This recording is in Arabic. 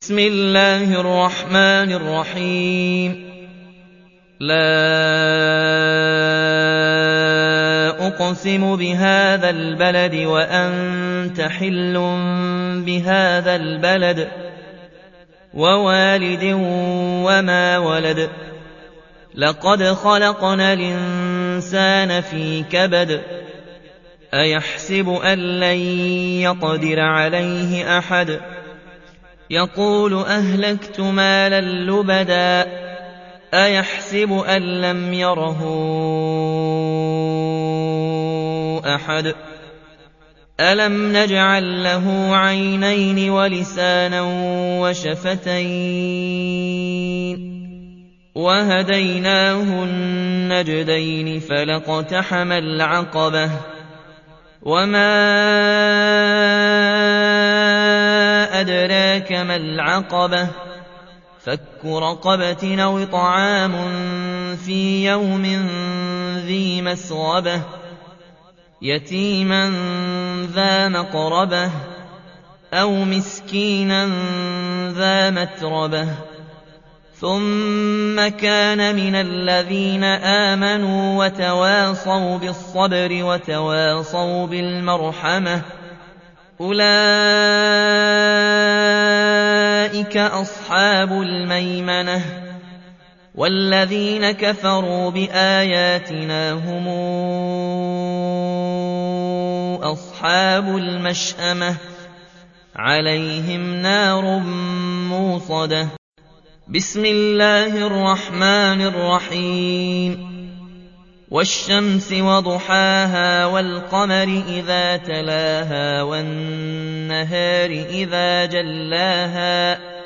بسم الله الرحمن الرحيم لا أقسم بهذا البلد وأنت حل بهذا البلد ووالد وما ولد لقد خلقنا الإنسان في كبد أيحسب أن لن يقدر عليه أحد يقول أهلكت مالا لبدا أيحسب أن لم يره أحد ألم نجعل له عينين ولسانا وشفتين وهديناه النجدين فلاقتحم العقبة وما أدراك ما العقبة فك رقبة أو طعام في يوم ذي مسغبة يتيما ذا مقربة أو مسكينا ذا متربة ثم كان من الذين آمنوا وتواصوا بالصبر وتواصوا بالمرحمة أولئك أصحاب الميمنة والذين كفروا بآياتنا هم أصحاب المشأمة عليهم نار موصدة بسم الله الرحمن الرحيم والشمس وضحاها والقمر إذا تلاها والنهار إذا جلاها